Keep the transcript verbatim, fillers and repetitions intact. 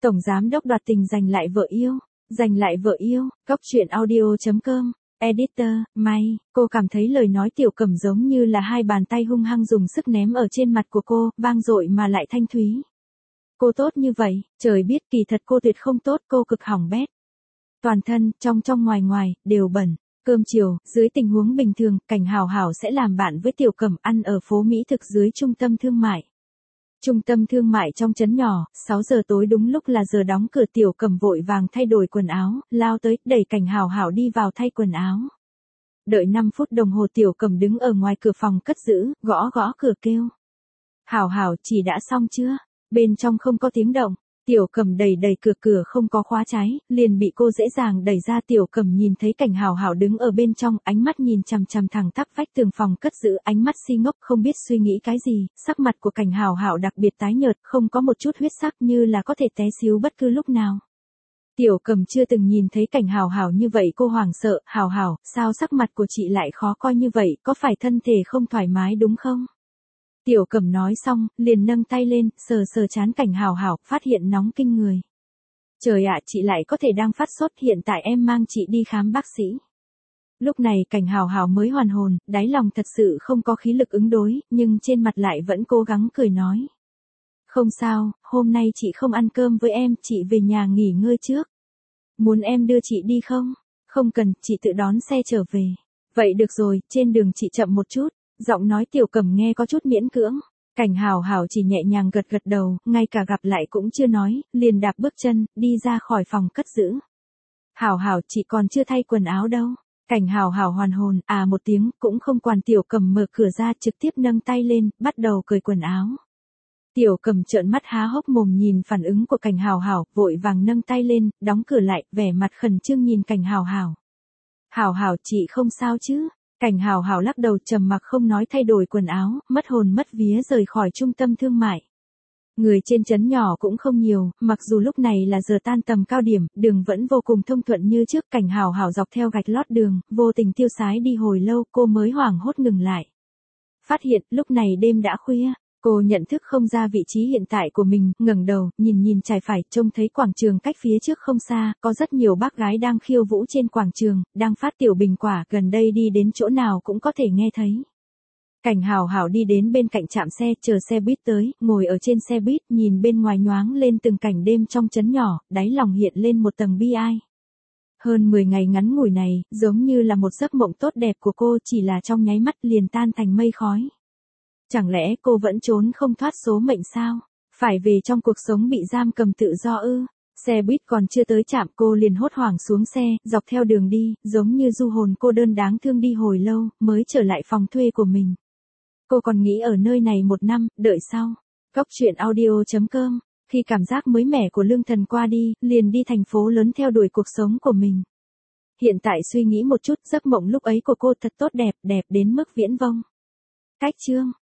Tổng giám đốc đoạt tình giành lại vợ yêu, giành lại vợ yêu, Cóc truyện audio chấm com, editor, May, cô cảm thấy lời nói Tiểu Cẩm giống như là hai bàn tay hung hăng dùng sức ném ở trên mặt của cô, vang dội mà lại thanh thúy. Cô tốt như vậy, trời biết kỳ thật cô tuyệt không tốt, cô cực hỏng bét. Toàn thân, trong trong ngoài ngoài, đều bẩn. Cơm chiều, dưới tình huống bình thường, Cảnh Hào Hào sẽ làm bạn với Tiểu Cẩm ăn ở phố Mỹ thực dưới trung tâm thương mại. Trung tâm thương mại trong trấn nhỏ, sáu giờ tối đúng lúc là giờ đóng cửa. Tiểu Cẩm vội vàng thay đổi quần áo, lao tới, đẩy Cảnh Hào Hào đi vào thay quần áo. Đợi năm phút đồng hồ Tiểu Cẩm đứng ở ngoài cửa phòng cất giữ, gõ gõ cửa kêu. Hào Hào, chỉ đã xong chưa? Bên trong không có tiếng động. Tiểu Cẩm đẩy đẩy cửa, cửa không có khóa trái, liền bị cô dễ dàng đẩy ra. Tiểu Cẩm nhìn thấy Cảnh Hào Hào đứng ở bên trong, ánh mắt nhìn chằm chằm thẳng tắp vách tường phòng cất giữ, ánh mắt si ngốc không biết suy nghĩ cái gì. Sắc mặt của Cảnh Hào Hào đặc biệt tái nhợt, không có một chút huyết sắc, như là có thể té xíu bất cứ lúc nào. Tiểu Cẩm chưa từng nhìn thấy Cảnh Hào Hào như vậy, cô hoảng sợ. Hào Hào, sao sắc mặt của chị lại khó coi như vậy, có phải thân thể không thoải mái đúng không? Tiểu Cẩm nói xong, liền nâng tay lên, sờ sờ trán Cảnh Hào Hào, phát hiện nóng kinh người. Trời ạ, chị lại có thể đang phát sốt, hiện tại em mang chị đi khám bác sĩ. Lúc này Cảnh Hào Hào mới hoàn hồn, đáy lòng thật sự không có khí lực ứng đối, nhưng trên mặt lại vẫn cố gắng cười nói. Không sao, hôm nay chị không ăn cơm với em, chị về nhà nghỉ ngơi trước. Muốn em đưa chị đi không? Không cần, chị tự đón xe trở về. Vậy được rồi, trên đường chị chậm một chút. Giọng nói Tiểu Cẩm nghe có chút miễn cưỡng. Cảnh Hào Hào chỉ nhẹ nhàng gật gật đầu, ngay cả gặp lại cũng chưa nói, liền đạp bước chân, đi ra khỏi phòng cất giữ. Hào Hào, chị còn chưa thay quần áo đâu. Cảnh Hào Hào hoàn hồn, à một tiếng, cũng không quản. Tiểu Cẩm mở cửa ra, trực tiếp nâng tay lên, bắt đầu cởi quần áo. Tiểu Cẩm trợn mắt há hốc mồm nhìn phản ứng của Cảnh Hào Hào, vội vàng nâng tay lên, đóng cửa lại, vẻ mặt khẩn trương nhìn Cảnh Hào Hào. Hào Hào, chị không sao chứ? Cảnh Hào Hào lắc đầu trầm mặc không nói, thay đổi quần áo, mất hồn mất vía rời khỏi trung tâm thương mại. Người trên trấn nhỏ cũng không nhiều, mặc dù lúc này là giờ tan tầm cao điểm, đường vẫn vô cùng thông thuận như trước. Cảnh Hào Hào dọc theo gạch lót đường, vô tình tiêu sái đi hồi lâu, cô mới hoảng hốt ngừng lại. Phát hiện, lúc này đêm đã khuya. Cô nhận thức không ra vị trí hiện tại của mình, ngẩng đầu, nhìn nhìn trái phải, trông thấy quảng trường cách phía trước không xa, có rất nhiều bác gái đang khiêu vũ trên quảng trường, đang phát tiểu bình quả, gần đây đi đến chỗ nào cũng có thể nghe thấy. Cảnh Hào Hào đi đến bên cạnh trạm xe, chờ xe buýt tới, ngồi ở trên xe buýt, nhìn bên ngoài nhoáng lên từng cảnh đêm trong trấn nhỏ, đáy lòng hiện lên một tầng bi ai. Hơn mười ngày ngắn ngủi này, giống như là một giấc mộng tốt đẹp của cô, chỉ là trong nháy mắt liền tan thành mây khói. Chẳng lẽ cô vẫn trốn không thoát số mệnh sao? Phải về trong cuộc sống bị giam cầm tự do ư? Xe buýt còn chưa tới trạm, cô liền hốt hoảng xuống xe, dọc theo đường đi, giống như du hồn cô đơn đáng thương đi hồi lâu, mới trở lại phòng thuê của mình. Cô còn nghĩ ở nơi này một năm, đợi sau. Cóc truyện audio chấm com, khi cảm giác mới mẻ của lương thần qua đi, liền đi thành phố lớn theo đuổi cuộc sống của mình. Hiện tại suy nghĩ một chút, giấc mộng lúc ấy của cô thật tốt đẹp, đẹp đến mức viễn vông. Cách chương